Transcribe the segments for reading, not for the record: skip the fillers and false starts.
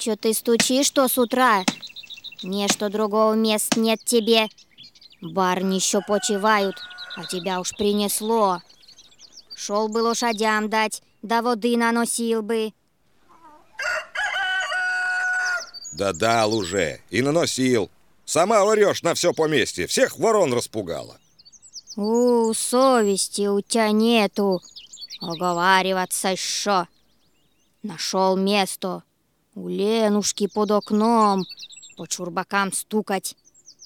Чё ты стучишь, что с утра? Не, что другого места нет тебе. Барни еще почивают, а тебя уж принесло. Шел бы лошадям дать, да воды наносил бы. Да дал уже и наносил. Сама орешь на все поместье, всех ворон распугала. Совести у тебя нету. Оговариваться еще. Нашел место. У Ленушки под окном. По чурбакам стукать.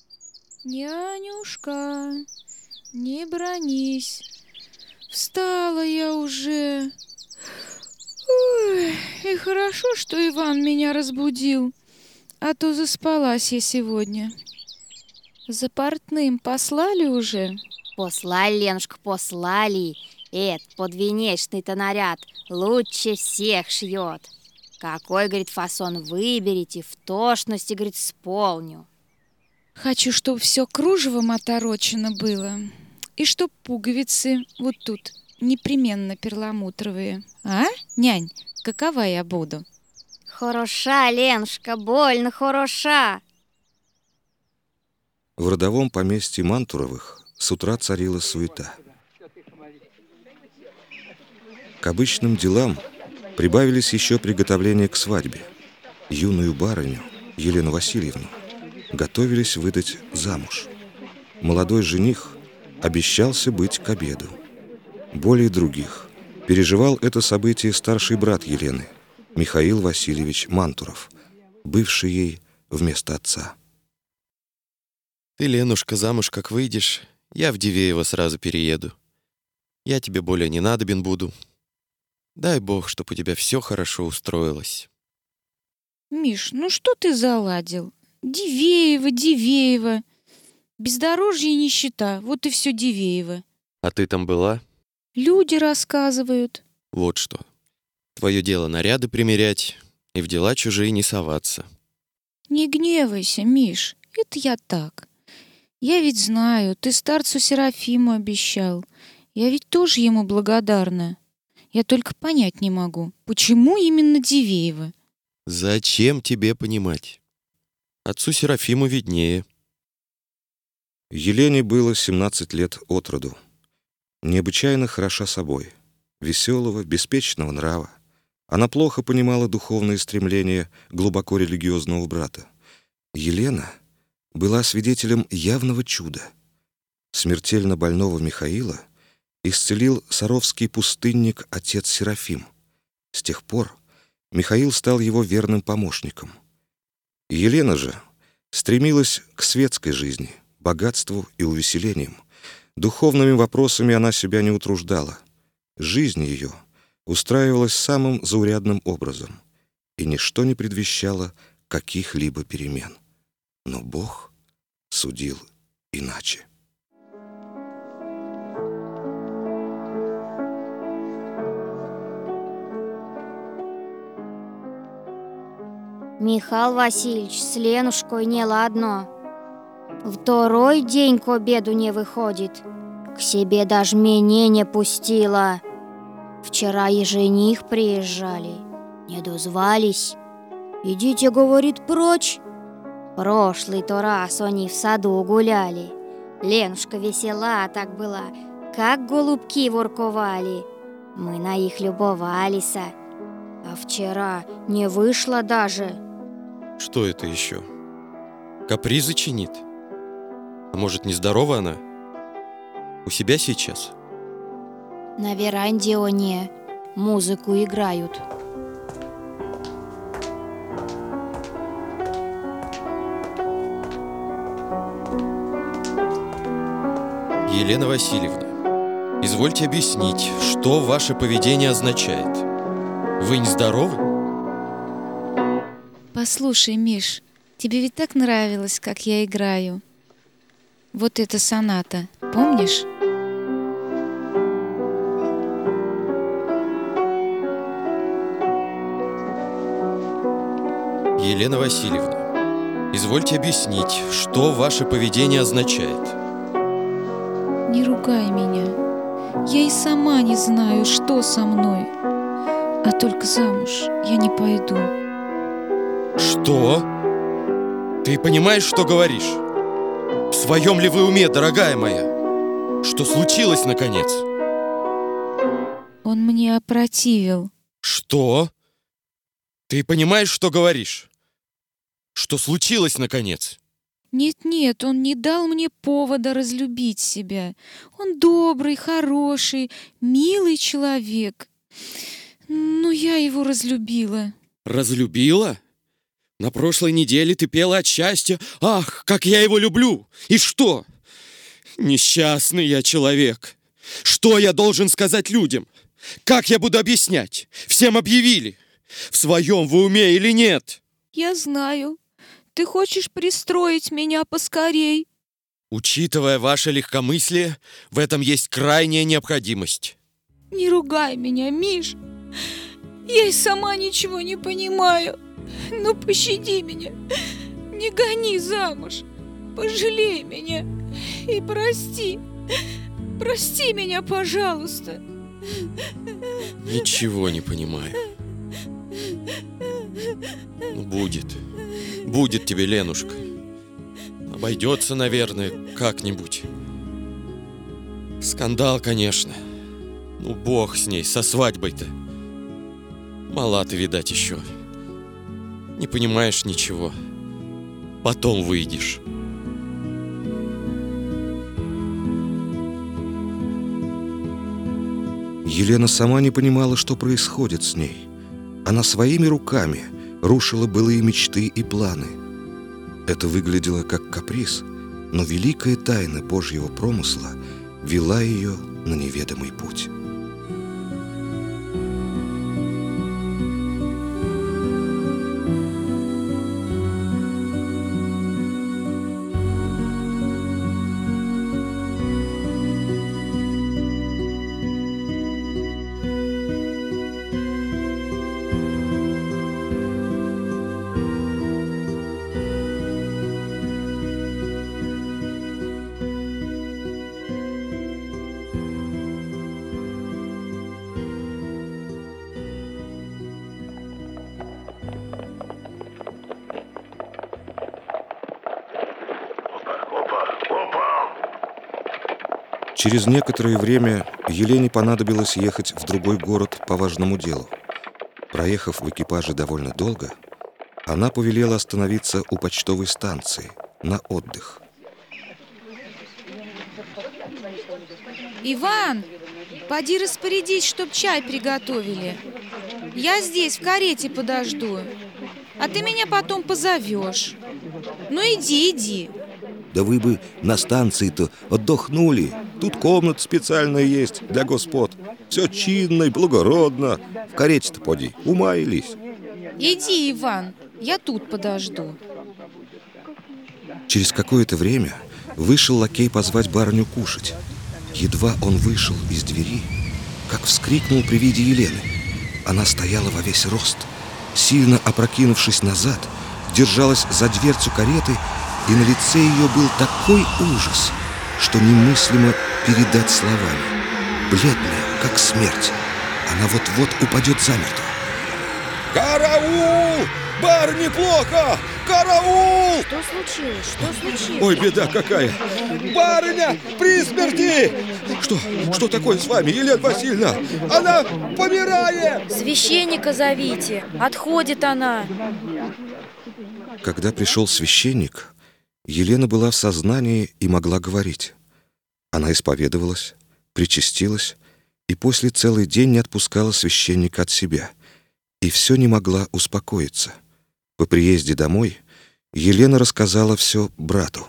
Нянюшка, не бронись. Встала я уже. Ой, и хорошо, что Иван меня разбудил, а то заспалась я сегодня. За портным послали уже? Послали, Ленушка, послали. Подвенечный-то наряд лучше всех шьет. Какой, говорит, фасон выберите, в точности, говорит, исполню. Хочу, чтобы все кружевом оторочено было, и чтоб пуговицы вот тут непременно перламутровые. А, нянь, какова я буду? Хороша, Ленушка, больно хороша. В родовом поместье Мантуровых с утра царила суета. К обычным делам прибавились еще приготовления к свадьбе. Юную барыню, Елену Васильевну, готовились выдать замуж. Молодой жених обещался быть к обеду. Более других переживал это событие старший брат Елены, Михаил Васильевич Мантуров, бывший ей вместо отца. Ты, Ленушка, замуж как выйдешь, я в Дивеево сразу перееду. Я тебе более не надобен буду. Дай Бог, чтоб у тебя все хорошо устроилось. Миш, ну что ты заладил? Дивеево, Дивеево. Бездорожье и нищета, вот и все Дивеево. А ты там была? Люди рассказывают. Вот что. Твое дело наряды примерять и в дела чужие не соваться. Не гневайся, Миш, это я так. Я ведь знаю, ты старцу Серафиму обещал. Я ведь тоже ему благодарна. Я только понять не могу, почему именно Дивеево? Зачем тебе понимать? Отцу Серафиму виднее. Елене было 17 лет от роду. Необычайно хороша собой, веселого, беспечного нрава. Она плохо понимала духовные стремления глубоко религиозного брата. Елена была свидетелем явного чуда. Смертельно больного Михаила исцелил саровский пустынник отец Серафим. С тех пор Михаил стал его верным помощником. Елена же стремилась к светской жизни, богатству и увеселениям. Духовными вопросами она себя не утруждала. Жизнь ее устраивалась самым заурядным образом, и ничто не предвещало каких-либо перемен. Но Бог судил иначе. Михаил Васильевич с Ленушкой неладно. Второй день к обеду не выходит. К себе даже меня не пустила. Вчера и жених приезжали. Не дозвались. Идите, говорит, прочь. Прошлый-то раз они в саду гуляли. Ленушка весела так была, как голубки ворковали. Мы на их любовались. А вчера не вышло даже. Что это еще? Капризы чинит? А может, нездорова она? У себя сейчас? На веранде они музыку играют. Елена Васильевна, извольте объяснить, что ваше поведение означает. Вы нездоровы? Послушай, Миш, тебе ведь так нравилось, как я играю. Вот эта соната, помнишь? Елена Васильевна, извольте объяснить, что ваше поведение означает. Не ругай меня. Я и сама не знаю, что со мной. А только замуж я не пойду. Что? Ты понимаешь, что говоришь? В своем ли вы уме, дорогая моя? Что случилось, наконец? Он мне опротивил. Что? Ты понимаешь, что говоришь? Что случилось, наконец? Нет, он не дал мне повода разлюбить себя. Он добрый, хороший, милый человек. Но я его разлюбила. Разлюбила? На прошлой неделе ты пела от счастья. Ах, как я его люблю! И что? Несчастный я человек. Что я должен сказать людям? Как я буду объяснять? Всем объявили. В своем вы уме или нет? Я знаю. Ты хочешь пристроить меня поскорей. Учитывая ваше легкомыслие, в этом есть крайняя необходимость. Не ругай меня, Миш. Я и сама ничего не понимаю. Ну, пощади меня. Не гони замуж. Пожалей меня и прости. Прости меня, пожалуйста. Ничего не понимаю. Ну, будет тебе, Ленушка. Обойдется, наверное, как-нибудь. Скандал, конечно. Ну, бог с ней, со свадьбой-то. Мала ты, видать, еще. Не понимаешь ничего. Потом выйдешь. Елена сама не понимала, что происходит с ней. Она своими руками рушила былые мечты и планы. Это выглядело как каприз, но великая тайна Божьего промысла вела ее на неведомый путь. Через некоторое время Елене понадобилось ехать в другой город по важному делу. Проехав в экипаже довольно долго, она повелела остановиться у почтовой станции на отдых. Иван, поди распорядись, чтоб чай приготовили. Я здесь в карете подожду, а ты меня потом позовешь. Ну иди. Да вы бы на станции-то отдохнули. Тут комната специальная есть для господ. Все чинно и благородно. В карете-то поди, умаялись. Иди, Иван, я тут подожду. Через какое-то время вышел лакей позвать барыню кушать. Едва он вышел из двери, как вскрикнул при виде Елены. Она стояла во весь рост, сильно опрокинувшись назад, держалась за дверцу кареты, и на лице ее был такой ужас, что немыслимо передать словами. Бледная, как смерть, она вот-вот упадет замертво. «Караул! Барыне плохо! Караул!» Что случилось? «Ой, беда какая! Барыня при смерти!» Что такое с вами, Елена Васильевна? Она помирает!» Священника зовите, отходит она. Когда пришел священник, Елена была в сознании и могла говорить. Она исповедовалась, причастилась и после целый день не отпускала священника от себя. И все не могла успокоиться. По приезде домой Елена рассказала все брату.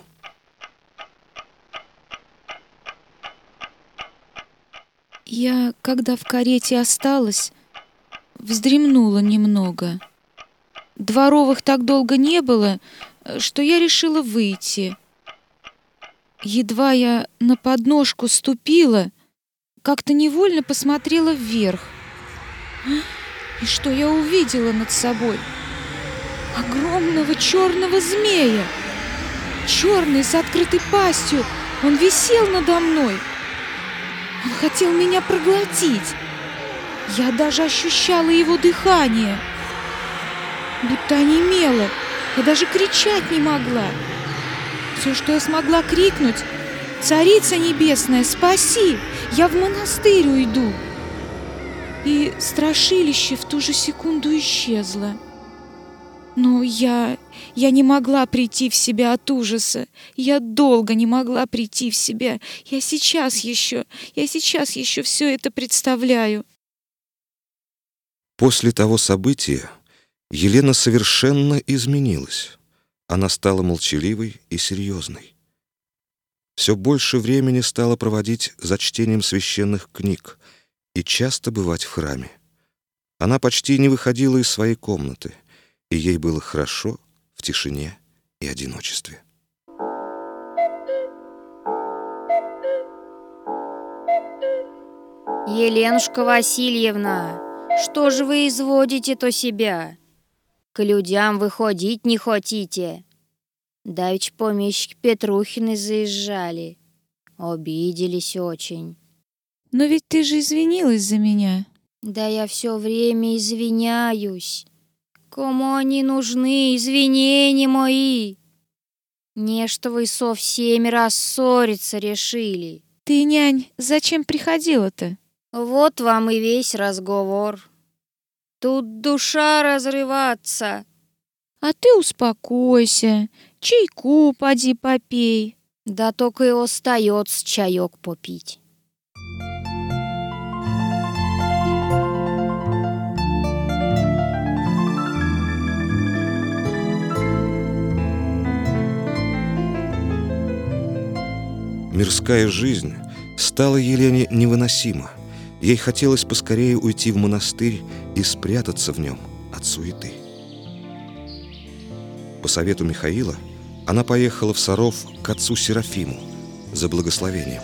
Я, когда в карете осталась, вздремнула немного. Дворовых так долго не было, что я решила выйти. Едва я на подножку ступила, как-то невольно посмотрела вверх. И что я увидела над собой? Огромного черного змея. Черный, с открытой пастью. Он висел надо мной. Он хотел меня проглотить. Я даже ощущала его дыхание. будто онемела. Я даже кричать не могла. Все, что я смогла крикнуть: «Царица небесная, спаси! Я в монастырь уйду!» И страшилище в ту же секунду исчезло. Но я не могла прийти в себя от ужаса. Я долго не могла прийти в себя. Я сейчас еще все это представляю. После того события Елена совершенно изменилась. Она стала молчаливой и серьезной. Все больше времени стала проводить за чтением священных книг и часто бывать в храме. Она почти не выходила из своей комнаты, и ей было хорошо в тишине и одиночестве. Еленушка Васильевна, что же вы изводите-то себя? К людям выходить не хотите. Давеча помещики Петрухины заезжали. Обиделись очень. Но ведь ты же извинилась за меня. Да я все время извиняюсь. Кому они нужны, извинения мои? Не что вы со всеми рассориться решили. Ты, нянь, зачем приходила-то? Вот вам и весь разговор. Тут душа разрываться. А ты успокойся, чайку поди попей. Да только и остается чаек попить. Мирская жизнь стала Елене невыносима. Ей хотелось поскорее уйти в монастырь и спрятаться в нем от суеты. По совету Михаила она поехала в Саров к отцу Серафиму за благословением.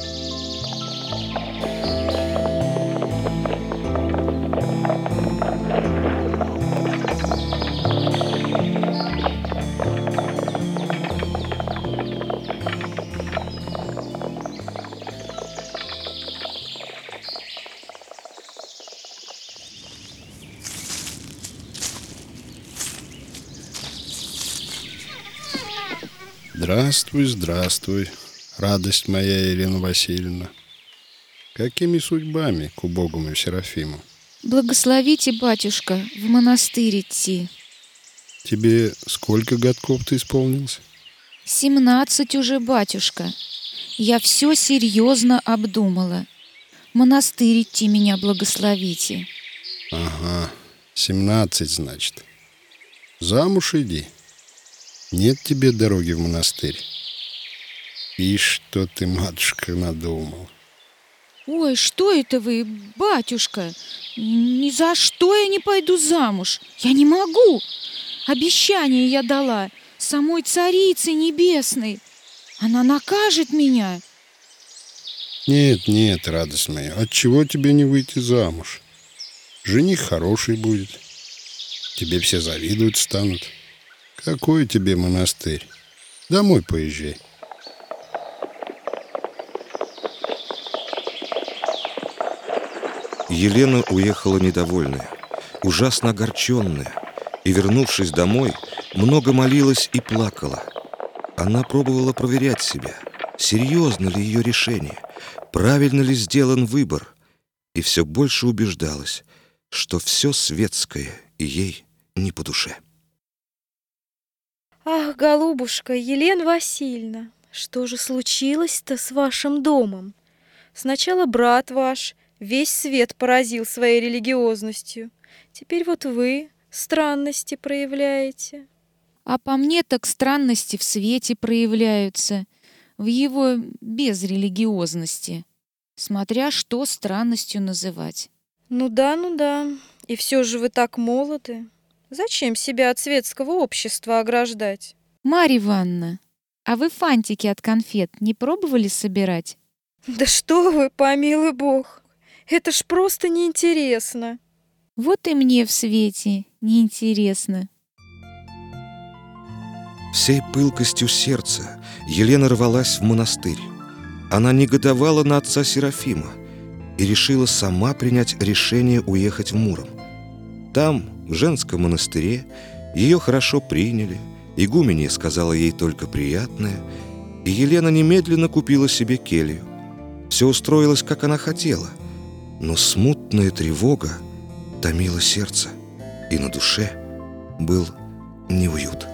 Здравствуй, здравствуй, радость моя, Елена Васильевна. Какими судьбами к убогому Серафиму? Благословите, батюшка, в монастырь идти. Тебе сколько годков-то исполнился? 17 уже, батюшка. Я все серьезно обдумала. В монастырь идти меня благословите. Ага, 17, значит. Замуж иди. Нет тебе дороги в монастырь. И что ты, матушка, надумал? Ой, что это вы, батюшка? Ни за что я не пойду замуж. Я не могу. Обещание я дала самой Царице Небесной. Она накажет меня. Нет, нет, радость моя, отчего тебе не выйти замуж? Жених хороший будет. Тебе все завидовать станут. Какой тебе монастырь? Домой поезжай. Елена уехала недовольная, ужасно огорченная, и, вернувшись домой, много молилась и плакала. Она пробовала проверять себя, серьезно ли ее решение, правильно ли сделан выбор, и все больше убеждалась, что все светское и ей не по душе. Ах, голубушка, Елена Васильевна, что же случилось-то с вашим домом? Сначала брат ваш весь свет поразил своей религиозностью. Теперь вот вы странности проявляете. А по мне так странности в свете проявляются, в его безрелигиозности, смотря что странностью называть. Ну да. И все же вы так молоды. Зачем себя от светского общества ограждать? Марья Ивановна, а вы фантики от конфет не пробовали собирать? Да что вы, помилуй бог, это ж просто неинтересно. Вот и мне в свете неинтересно. Всей пылкостью сердца Елена рвалась в монастырь. Она негодовала на отца Серафима и решила сама принять решение уехать в Муром. Там в женском монастыре ее хорошо приняли, игуменья сказала ей только приятное, и Елена немедленно купила себе келью. Все устроилось, как она хотела, но смутная тревога томила сердце, и на душе был неуют.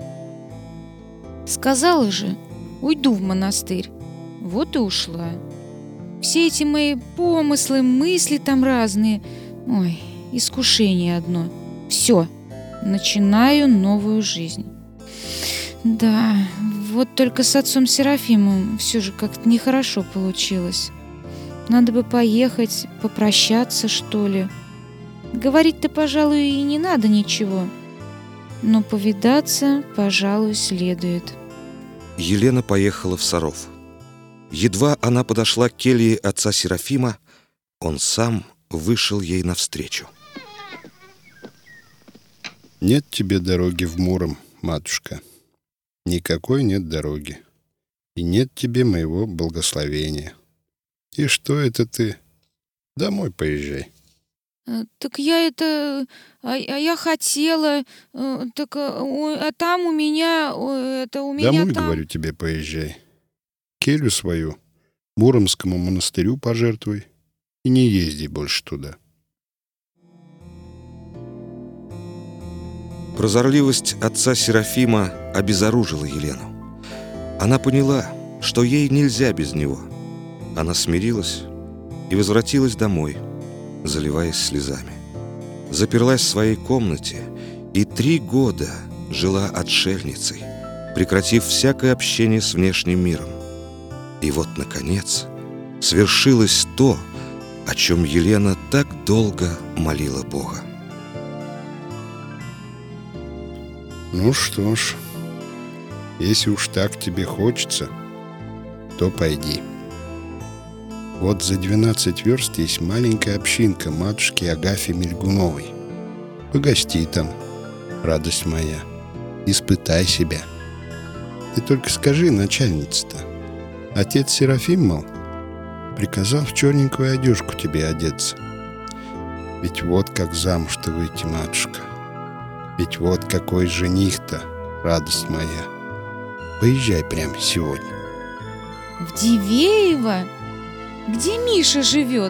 Сказала же, уйду в монастырь. Вот и ушла. Все эти мои помыслы, мысли там разные. Ой, искушение одно. Все, начинаю новую жизнь. Да, вот только с отцом Серафимом все же как-то нехорошо получилось. Надо бы поехать, попрощаться, что ли. Говорить-то, пожалуй, и не надо ничего. Но повидаться, пожалуй, следует. Елена поехала в Саров. Едва она подошла к келье отца Серафима, он сам вышел ей навстречу. Нет тебе дороги в Муром, матушка. Никакой нет дороги. И нет тебе моего благословения. И что это ты? Домой поезжай. Так я это... я хотела... а там у меня... Домой, там... говорю тебе, поезжай. Келью свою Муромскому монастырю пожертвуй и не езди больше туда. Прозорливость отца Серафима обезоружила Елену. Она поняла, что ей нельзя без него. Она смирилась и возвратилась домой, заливаясь слезами. Заперлась в своей комнате и 3 года жила отшельницей, прекратив всякое общение с внешним миром. И вот, наконец, свершилось то, о чем Елена так долго молила Бога. Ну что ж, если уж так тебе хочется, то пойди. Вот за 12 верст есть маленькая общинка матушки Агафьи Мельгуновой. Погости там, радость моя, испытай себя. Ты только скажи, начальница-то, отец Серафим, мол, приказал в черненькую одежку тебе одеться. Ведь вот как замуж-то выйти, матушка. Ведь вот какой жених-то, радость моя. Поезжай прямо сегодня. В Дивеево? Где Миша живет?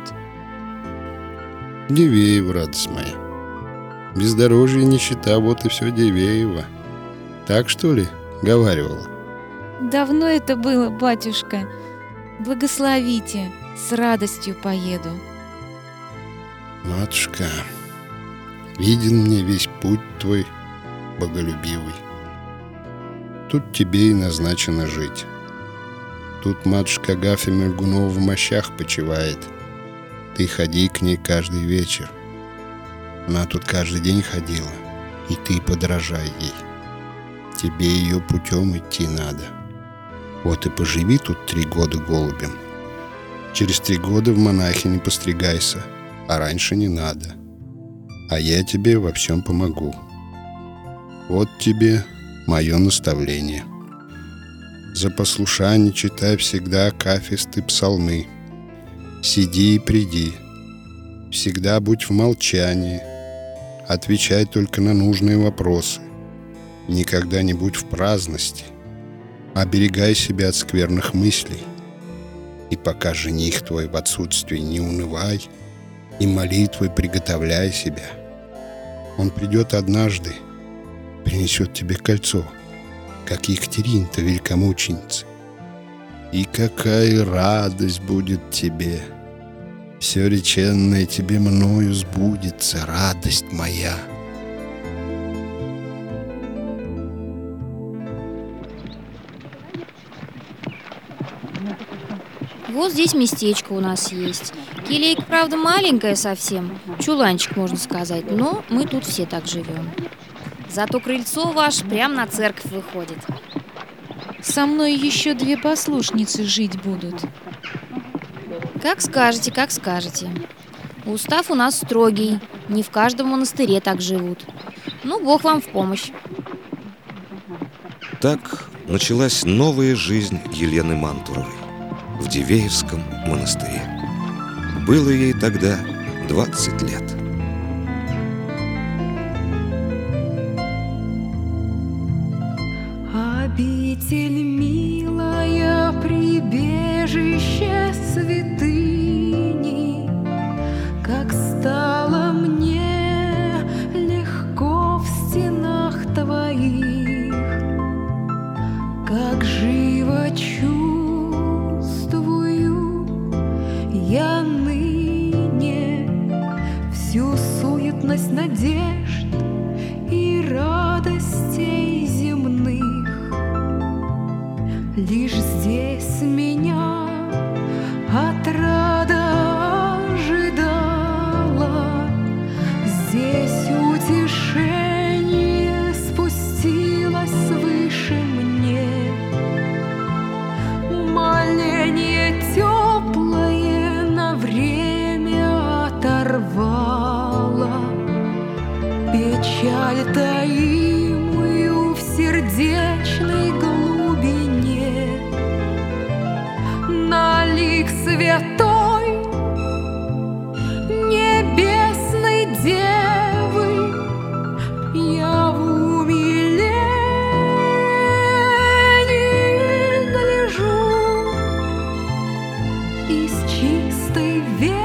Дивеево, радость моя. Бездорожье и нищета, вот и все Дивеево. Так, что ли, говаривала? Давно это было, батюшка. Благословите, с радостью поеду. Матушка, виден мне весь путь твой боголюбивый. Тут тебе и назначено жить. Тут матушка Агафья Мельгунова в мощах почивает. Ты ходи к ней каждый вечер. Она тут каждый день ходила, и ты подражай ей. Тебе ее путем идти надо. Вот и поживи тут 3 года голубем. Через 3 года в монахи не постригайся, а раньше не надо. А я тебе во всем помогу. Вот тебе мое наставление. За послушание читай всегда акафисты псалмы. Сиди и приди. Всегда будь в молчании. Отвечай только на нужные вопросы. Никогда не будь в праздности. Оберегай себя от скверных мыслей. И пока жених твой в отсутствии, не унывай, и молитвой приготовляй себя. Он придет однажды, принесет тебе кольцо, как Екатерина-то великомученица. И какая радость будет тебе! Все реченное тебе мною сбудется, радость моя. Вот здесь местечко у нас есть. Келейка, правда, маленькая совсем. Чуланчик, можно сказать, но мы тут все так живем. Зато крыльцо ваше прямо на церковь выходит. Со мной еще 2 послушницы жить будут. Как скажете, как скажете. Устав у нас строгий. Не в каждом монастыре так живут. Ну, Бог вам в помощь. Так началась новая жизнь Елены Мантуровой в Дивеевском монастыре. Было ей тогда 20 лет. Обитель милая, прибежище святыни, как стало мне легко в стенах твоих, как живо чувствую я ныне всю суетность надежд и радостей земных. Лишь здесь меня отрада ожидала, здесь утешение спустилось свыше мне. Моление теплое на время оторвало печаль таимую в сердечной глубине. На лик святой небесной девы я в умилении гляжу и с чистой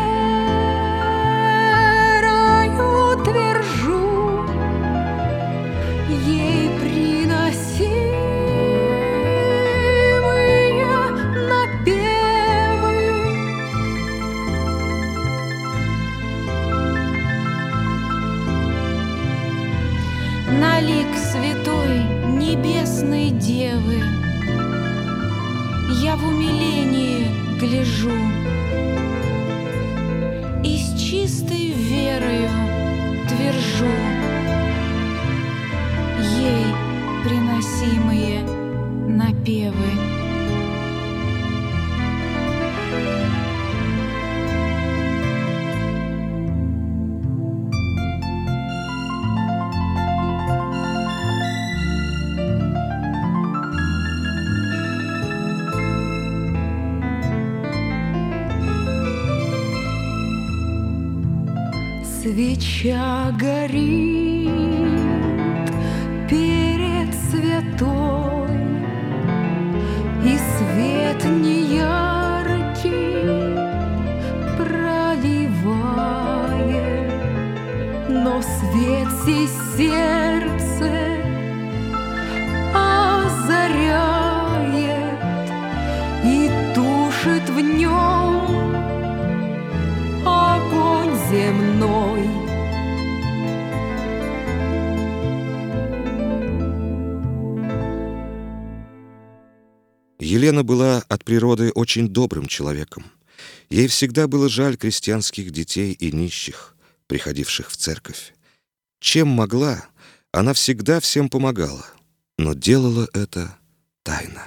верою твержу ей приносимые напевы. На лик святой небесной девы я в умилении гляжу и с чистой верою твержу ей приносимые напевы. Свеча горит перед святой, и свет неяркий проливает, но свет сей сердце озаряет и тушит в нем огонь земной. Елена была от природы очень добрым человеком. Ей всегда было жаль крестьянских детей и нищих, приходивших в церковь. Чем могла, она всегда всем помогала, но делала это тайно.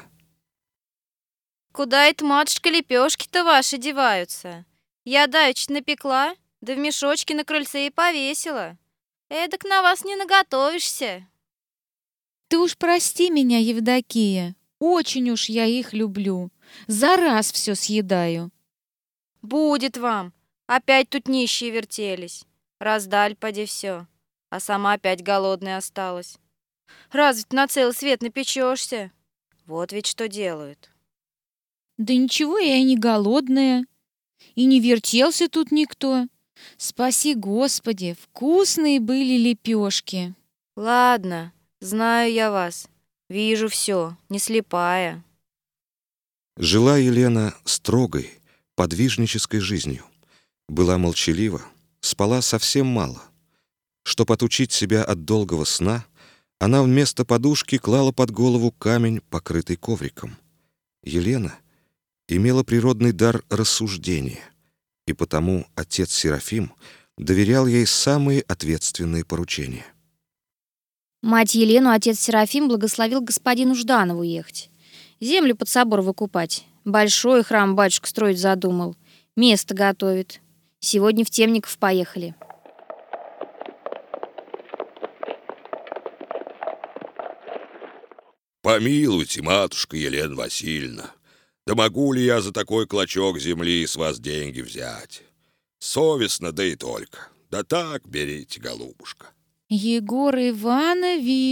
Куда это, матушка, лепешки-то ваши деваются? Я давеча напекла, да в мешочке на крыльце и повесила. Эдак на вас не наготовишься. Ты уж прости меня, Евдокия, очень уж я их люблю. За раз все съедаю. Будет вам. Опять тут нищие вертелись. Раздаль поди все, а сама опять голодная осталась. Разве ты на целый свет напечешься? Вот ведь что делают. Да ничего, я и не голодная. И не вертелся тут никто. Спаси Господи, вкусные были лепешки. Ладно, знаю я вас. Вижу все, не слепая. Жила Елена строгой, подвижнической жизнью. Была молчалива, спала совсем мало. Чтоб отучить себя от долгого сна, она вместо подушки клала под голову камень, покрытый ковриком. Елена имела природный дар рассуждения, и потому отец Серафим доверял ей самые ответственные поручения. Мать Елену отец Серафим благословил господину Жданову ехать. Землю под собор выкупать. Большой храм батюшка строить задумал. Место готовит. Сегодня в Темников поехали. Помилуйте, матушка Елена Васильевна, да могу ли я за такой клочок земли с вас деньги взять? Совестно, да и только. Да так берите, голубушка. Егор Иванович,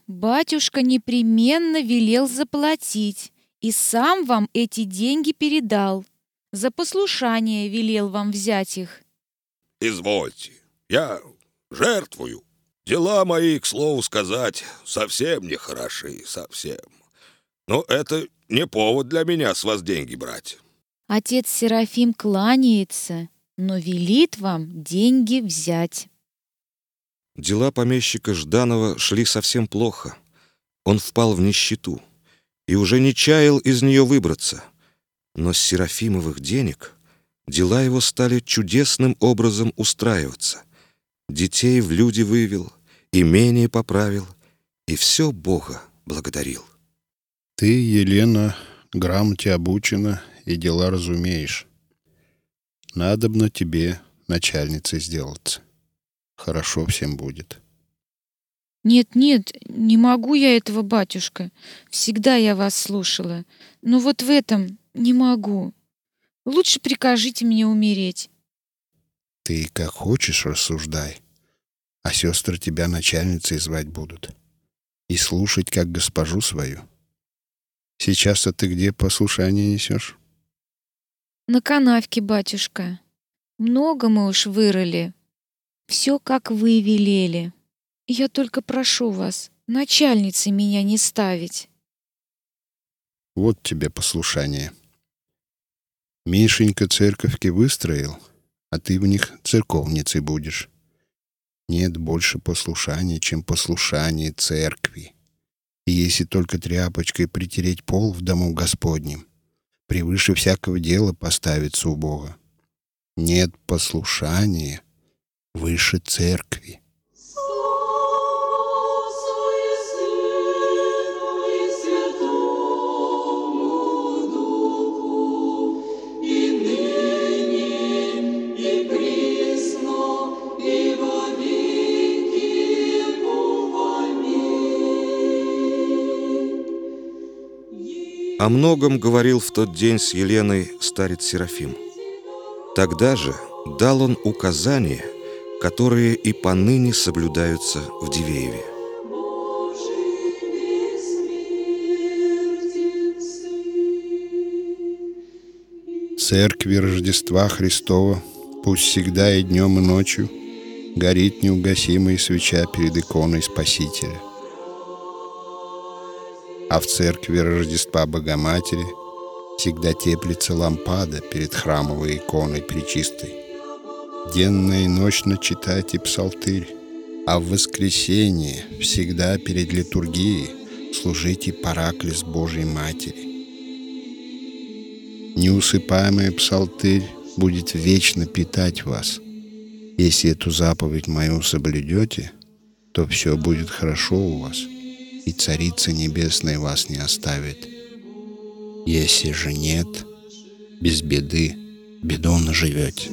батюшка непременно велел заплатить и сам вам эти деньги передал. За послушание велел вам взять их. Извольте, я жертвую. Дела мои, к слову сказать, совсем не хороши, совсем. Но это не повод для меня с вас деньги брать. Отец Серафим кланяется, но велит вам деньги взять. Дела помещика Жданова шли совсем плохо. Он впал в нищету и уже не чаял из нее выбраться. Но с Серафимовых денег дела его стали чудесным образом устраиваться. Детей в люди вывел, имение поправил, и все Бога благодарил. Ты, Елена, грамоте обучена и дела разумеешь. Надобно тебе начальницей сделаться. Хорошо всем будет. Нет, не могу я этого, батюшка. Всегда я вас слушала. Но вот в этом не могу. Лучше прикажите мне умереть. Ты как хочешь рассуждай, а сестры тебя начальницей звать будут. И слушать, как госпожу свою. Сейчас-то ты где послушание несешь? На канавке, батюшка. Много мы уж вырыли. Все, как вы велели. Я только прошу вас, начальницей меня не ставить. Вот тебе послушание. Мишенька церковки выстроил, а ты в них церковницей будешь. Нет больше послушания, чем послушание церкви. И если только тряпочкой притереть пол в дому Господнем, превыше всякого дела поставиться у Бога. Нет послушания выше церкви. О многом говорил в тот день с Еленой старец Серафим. Тогда же дал он указания, которые и поныне соблюдаются в Дивееве. Церкви Рождества Христова пусть всегда и днем, и ночью горит неугасимая свеча перед иконой Спасителя. А в церкви Рождества Богоматери всегда теплится лампада перед храмовой иконой Пречистой. Денно и ночно читайте псалтырь, а в воскресенье всегда перед литургией служите параклис Божьей Матери. Неусыпаемый псалтырь будет вечно питать вас. Если эту заповедь мою соблюдете, то все будет хорошо у вас, и Царица Небесная вас не оставит. Если же нет, без беды беду наживете.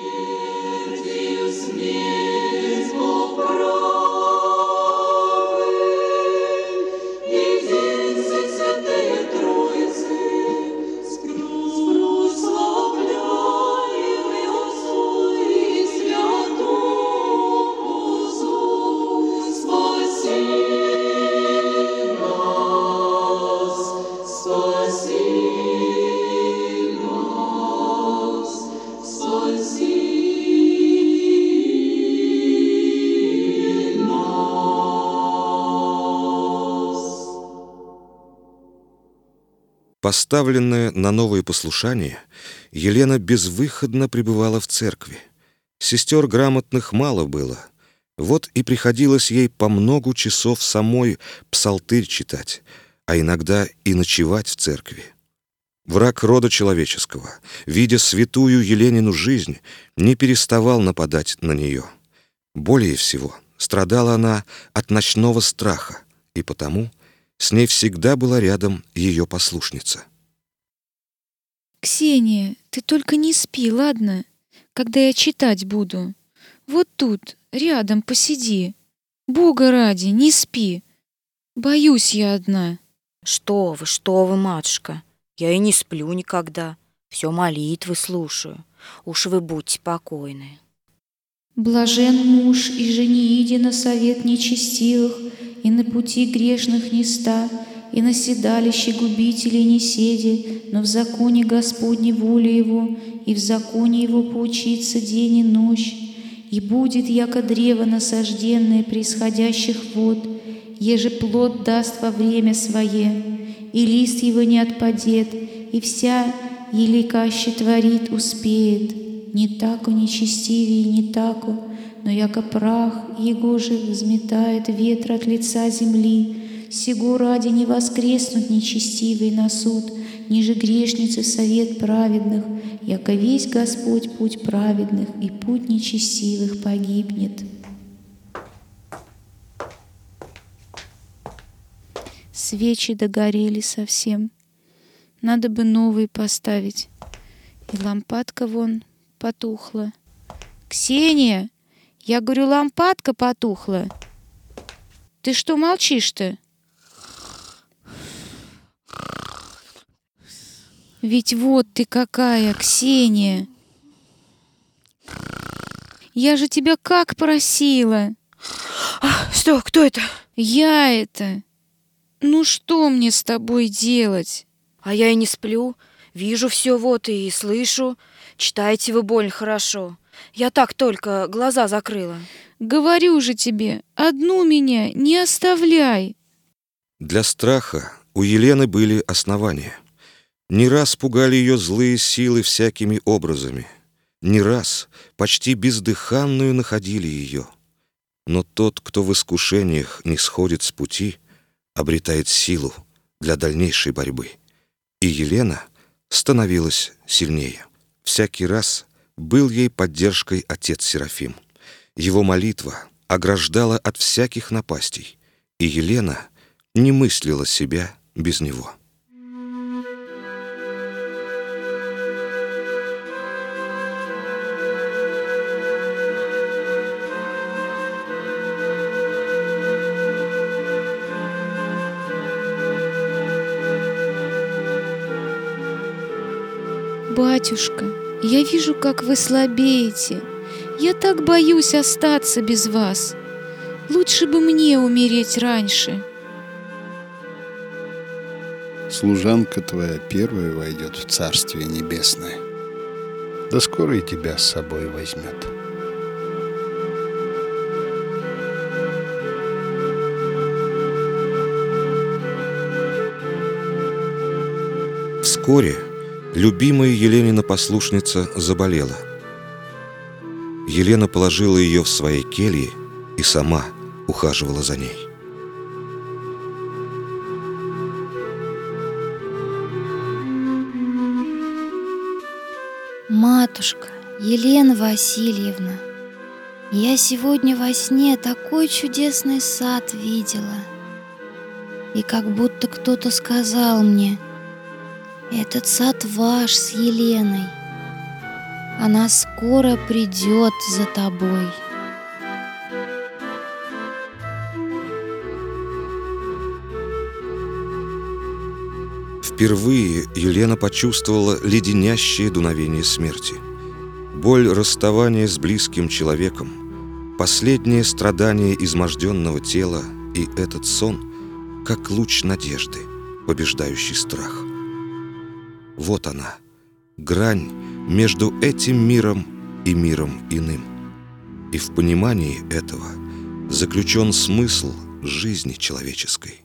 Поставленная на новое послушание, Елена безвыходно пребывала в церкви. Сестер грамотных мало было. Вот и приходилось ей по многу часов самой псалтырь читать, а иногда и ночевать в церкви. Враг рода человеческого, видя святую Еленину жизнь, не переставал нападать на нее. Более всего страдала она от ночного страха, и потому с ней всегда была рядом ее послушница. Ксения, ты только не спи, ладно? Когда я читать буду. Вот тут, рядом посиди. Бога ради, не спи. Боюсь я одна. Что вы, матушка? Я и не сплю никогда. Все молитвы слушаю. Уж вы будьте покойны. Блажен муж, и жени иди на совет нечестивых, и на пути грешных не ста, и на седалище губителей не седи, но в законе Господней воле Его, и в законе Его поучится день и ночь. И будет, яко древо насажденное при исходящих вод, еже плод даст во время свое, и лист его не отпадет, и вся еликаще творит успеет. Не тако нечестивее, не тако, но яко прах, его же взметает ветер от лица земли. Сего ради не воскреснут нечестивые на суд, ниже грешницы в совет праведных, яко весь Господь путь праведных, и путь нечестивых погибнет. Свечи догорели совсем. Надо бы новые поставить. И лампадка вон потухла. Ксения, я говорю, лампадка потухла. Ты что молчишь-то? Ведь вот ты какая, Ксения. Я же тебя как просила. Что, кто это? Я это. Ну что мне с тобой делать? А я и не сплю. Вижу все вот и слышу. Читаете вы больно хорошо. Я так только глаза закрыла. Говорю же тебе, одну меня не оставляй. Для страха у Елены были основания. Не раз пугали ее злые силы всякими образами. Не раз почти бездыханную находили ее. Но тот, кто в искушениях не сходит с пути, обретает силу для дальнейшей борьбы. И Елена становилась сильнее. Всякий раз был ей поддержкой отец Серафим. Его молитва ограждала от всяких напастей, и Елена не мыслила себя без него. Батюшка, я вижу, как вы слабеете. Я так боюсь остаться без вас. Лучше бы мне умереть раньше. Служанка твоя первая войдет в Царствие Небесное. Да скоро и тебя с собой возьмет. Вскоре любимая Еленина послушница заболела. Елена положила ее в своей келье и сама ухаживала за ней. Матушка, Елена Васильевна, я сегодня во сне такой чудесный сад видела. И как будто кто-то сказал мне: этот сад ваш с Еленой. Она скоро придет за тобой. Впервые Елена почувствовала леденящее дуновение смерти. Боль расставания с близким человеком, последнее страдание изможденного тела и этот сон, как луч надежды, побеждающий страх. Вот она, грань между этим миром и миром иным. И в понимании этого заключен смысл жизни человеческой.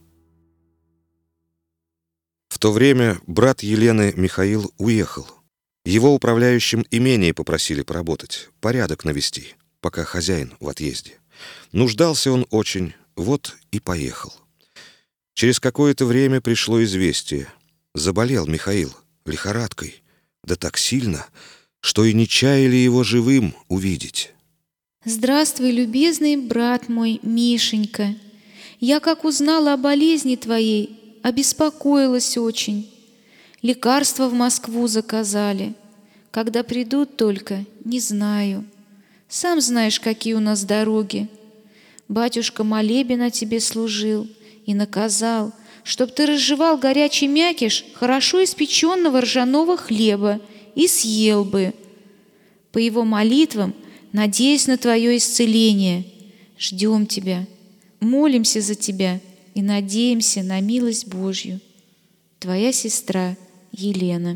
В то время брат Елены Михаил уехал. Его управляющим имение попросили поработать, порядок навести, пока хозяин в отъезде. Нуждался он очень, вот и поехал. Через какое-то время пришло известие. Заболел Михаил лихорадкой, да так сильно, что и не чаяли его живым увидеть. Здравствуй, любезный брат мой, Мишенька. Я, как узнала о болезни твоей, обеспокоилась очень. Лекарства в Москву заказали. Когда придут только, не знаю. Сам знаешь, какие у нас дороги. Батюшка молебен о тебе служил и наказал, чтоб ты разжевал горячий мякиш хорошо испеченного ржаного хлеба и съел бы. По его молитвам надеюсь на твое исцеление. Ждем тебя. молимся за тебя и надеемся на милость Божью. Твоя сестра Елена.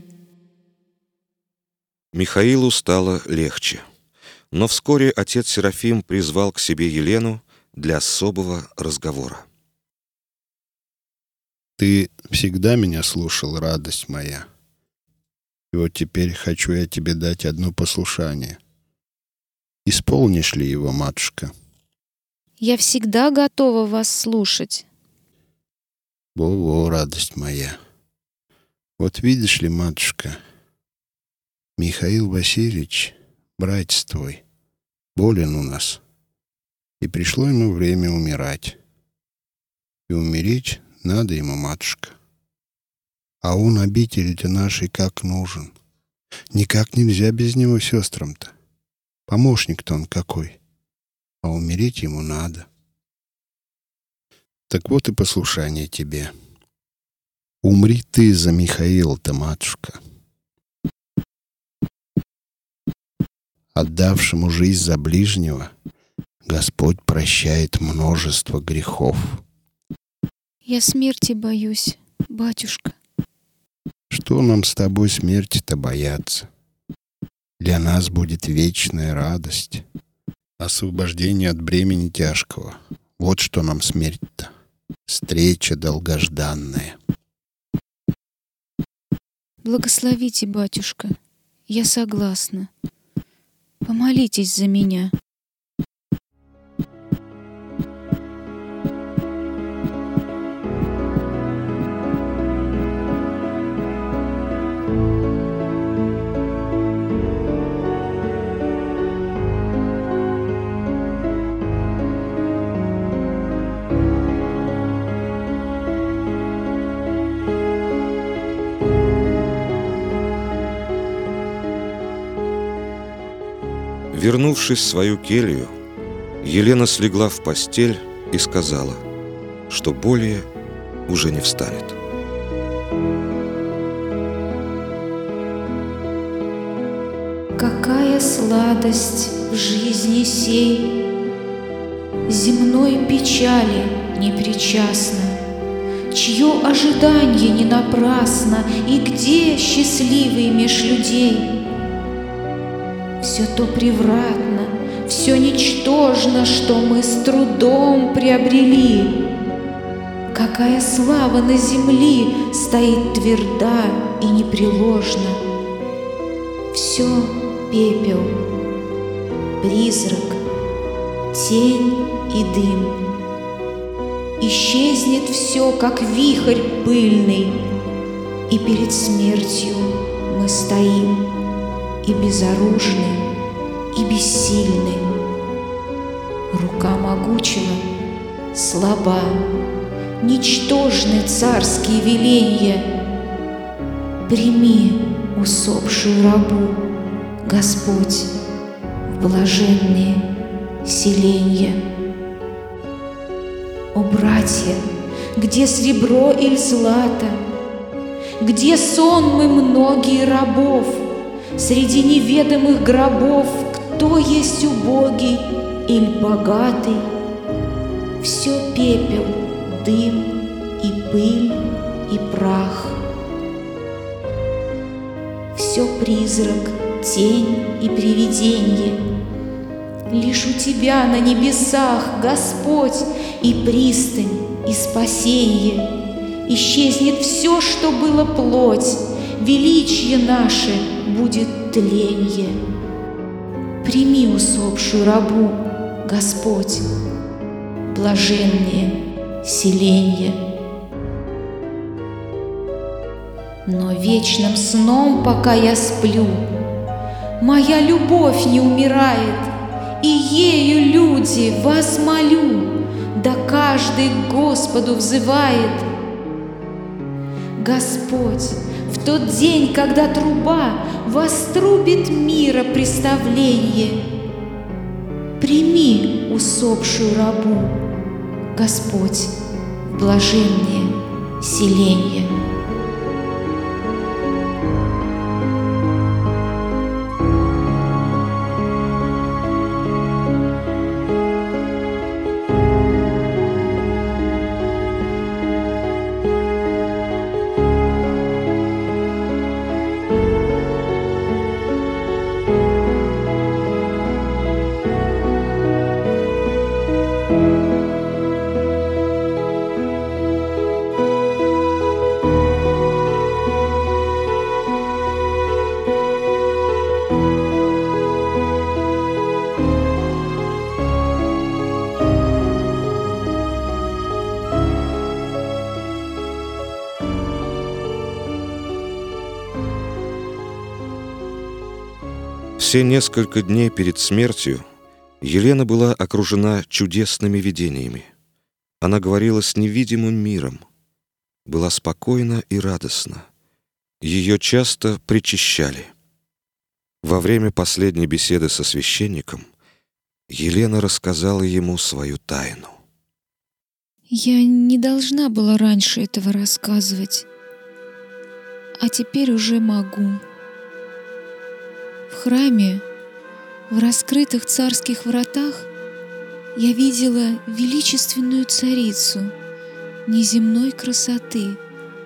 Михаилу стало легче. Но вскоре отец Серафим призвал к себе Елену для особого разговора. Ты всегда меня слушал, радость моя. И вот теперь хочу я тебе дать одно послушание. Исполнишь ли его, матушка? Я всегда готова вас слушать. Во-во, радость моя. Вот видишь ли, матушка, Михаил Васильевич, братец твой, болен у нас, и пришло ему время умирать. И умереть надо ему, матушка. А он обители-то нашей как нужен. Никак нельзя без него сестрам-то. Помощник-то он какой. А умереть ему надо. Так вот и послушание тебе. Умри ты за Михаила-то, матушка. Отдавшему жизнь за ближнего, Господь прощает множество грехов. Я смерти боюсь, батюшка. Что нам с тобой смерти-то бояться? Для нас будет вечная радость, освобождение от бремени тяжкого. Вот что нам смерть-то. Встреча долгожданная. Благословите, батюшка. Я согласна. Помолитесь за меня. Вернувшись в свою келью, Елена слегла в постель и сказала, что более уже не встанет. Какая сладость в жизни сей, земной печали не причастна, чье ожидание не напрасно, и где счастливый меж людей? Все то превратно, все ничтожно, что мы с трудом приобрели. Какая слава на земли стоит тверда и непреложна. Все пепел, призрак, тень и дым. Исчезнет все, как вихрь пыльный, и перед смертью мы стоим, и безоружны, и бессильны. Рука могучего слаба, ничтожны царские веленья. Прими усопшую рабу, Господь, в блаженные селенья. О, братья, где серебро или злато? Где сонмы многие рабов? Среди неведомых гробов кто есть убогий или богатый? Все пепел, дым и пыль и прах. Все призрак, тень и привиденье. Лишь у Тебя на небесах, Господь, и пристань, и спасенье. Исчезнет все, что было плоть, величие наше будет тленье. Прими усопшую рабу, Господь, блаженные селенья. Но вечным сном, пока я сплю, моя любовь не умирает, и ею, люди, вас молю, да каждый к Господу взывает. Господь, в тот день, когда труба вострубит мира представление, прими усопшую рабу, Господь, в блаженные селенья. Все несколько дней перед смертью Елена была окружена чудесными видениями. Она говорила с невидимым миром, была спокойна и радостна. Ее часто причащали. Во время последней беседы со священником Елена рассказала ему свою тайну. Я не должна была раньше этого рассказывать, а теперь уже могу. В храме, в раскрытых царских вратах, я видела величественную царицу неземной красоты.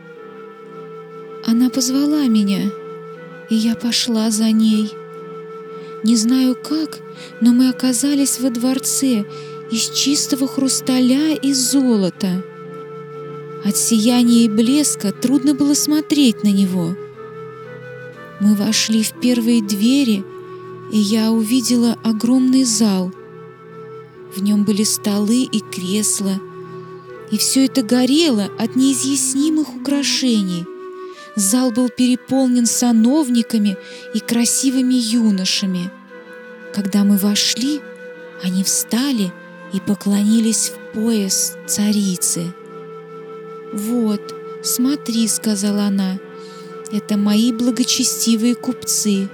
Она позвала меня, и я пошла за ней. Не знаю как, но мы оказались во дворце из чистого хрусталя и золота. От сияния и блеска трудно было смотреть на него. Мы вошли в первые двери, и я увидела огромный зал. В нем были столы и кресла, и все это горело от неизъяснимых украшений. Зал был переполнен сановниками и красивыми юношами. Когда мы вошли, они встали и поклонились в пояс царице. «Вот, смотри», — сказала она, — «это мои благочестивые купцы».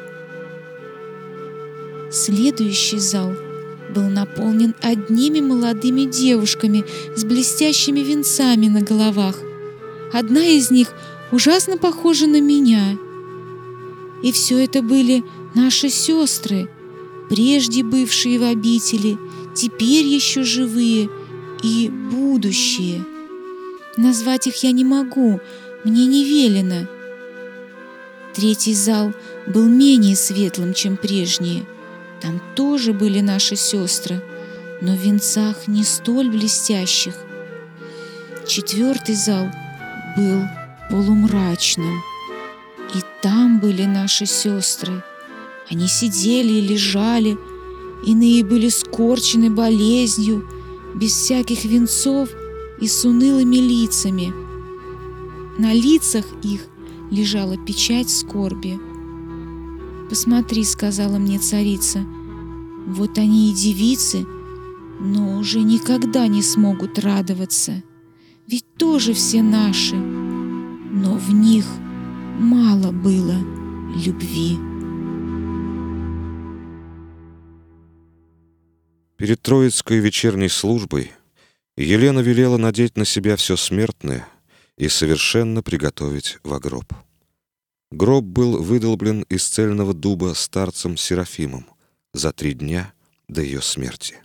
Следующий зал был наполнен одними молодыми девушками с блестящими венцами на головах. Одна из них ужасно похожа на меня. И все это были наши сестры, прежде бывшие в обители, теперь еще живые и будущие. Назвать их я не могу, мне не велено. Третий зал был менее светлым, чем прежние. Там тоже были наши сестры, но в венцах не столь блестящих. Четвертый зал был полумрачным, и там были наши сестры. Они сидели и лежали, иные были скорчены болезнью, без всяких венцов и с унылыми лицами. На лицах их лежала печать скорби. «Посмотри», — сказала мне царица, — «вот они и девицы, но уже никогда не смогут радоваться, ведь тоже все наши, но в них мало было любви». Перед Троицкой вечерней службой Елена велела надеть на себя все смертное и совершенно приготовить во гроб. Гроб был выдолблен из цельного дуба старцем Серафимом за 3 дня до ее смерти.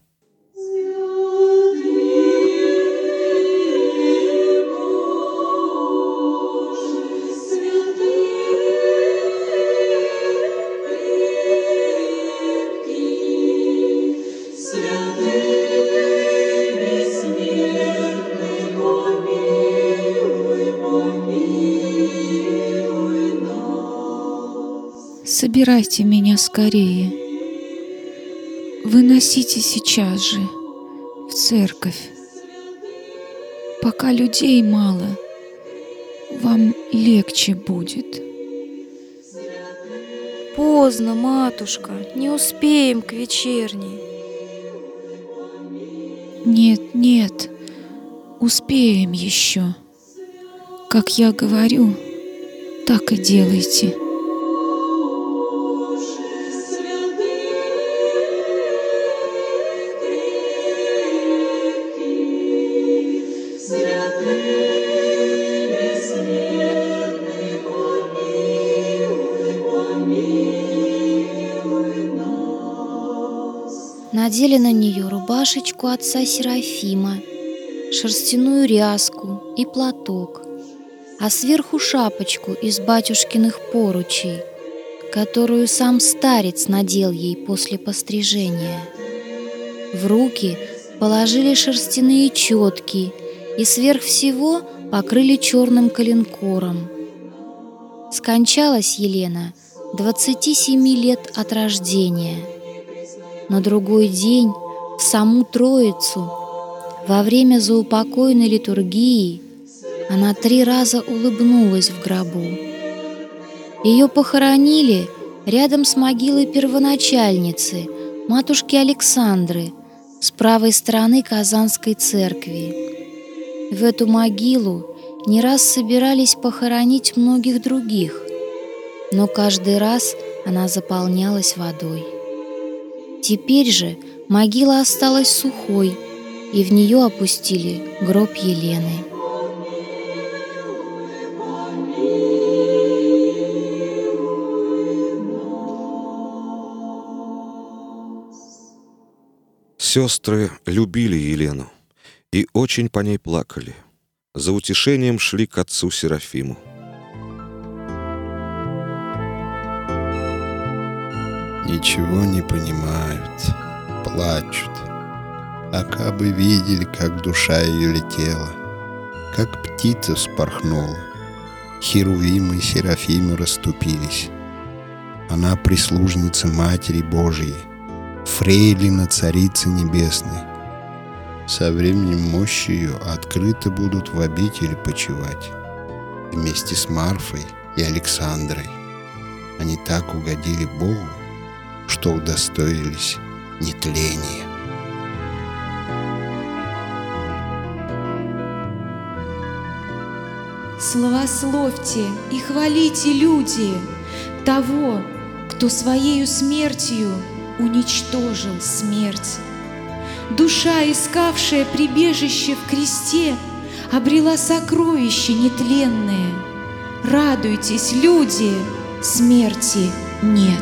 Собирайте меня скорее. Выносите сейчас же в церковь. Пока людей мало, вам легче будет. Поздно, матушка, не успеем к вечерней. Нет, нет, успеем еще. Как я говорю, так и делайте. Надели на нее рубашечку отца Серафима, шерстяную ряску и платок, а сверху шапочку из батюшкиных поручей, которую сам старец надел ей после пострижения. В руки положили шерстяные четки и сверх всего покрыли черным коленкором. Скончалась Елена 27 лет от рождения. На другой день в саму Троицу во время заупокойной литургии она 3 раза улыбнулась в гробу. Ее похоронили рядом с могилой первоначальницы, матушки Александры, с правой стороны Казанской церкви. В эту могилу не раз собирались похоронить многих других, но каждый раз она заполнялась водой. Теперь же могила осталась сухой, и в нее опустили гроб Елены. Сестры любили Елену и очень по ней плакали. За утешением шли к отцу Серафиму. Ничего не понимают, плачут. А кабы видели, как душа ее летела, как птица вспорхнула, Херувимы и Серафимы расступились. Она прислужница Матери Божией, фрейлина Царицы Небесной. Со временем мощи ее открыто будут в обители почивать. Вместе с Марфой и Александрой. Они так угодили Богу, что удостоились нетления. Славословьте и хвалите, люди, того, кто своею смертью уничтожил смерть. Душа, искавшая прибежище в кресте, обрела сокровище нетленное. Радуйтесь, люди, смерти нет.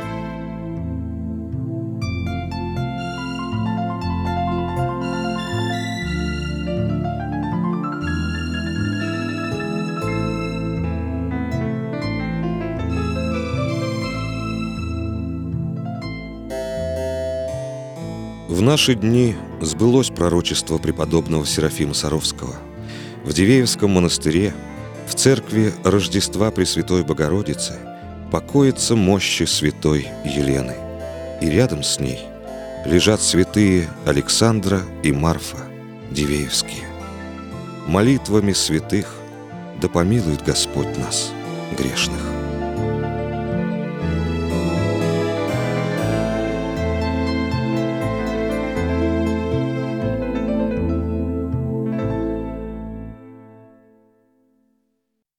В наши дни сбылось пророчество преподобного Серафима Саровского. В Дивеевском монастыре, в церкви Рождества Пресвятой Богородицы, покоятся мощи святой Елены, и рядом с ней лежат святые Александра и Марфа Дивеевские. Молитвами святых да помилует Господь нас, грешных.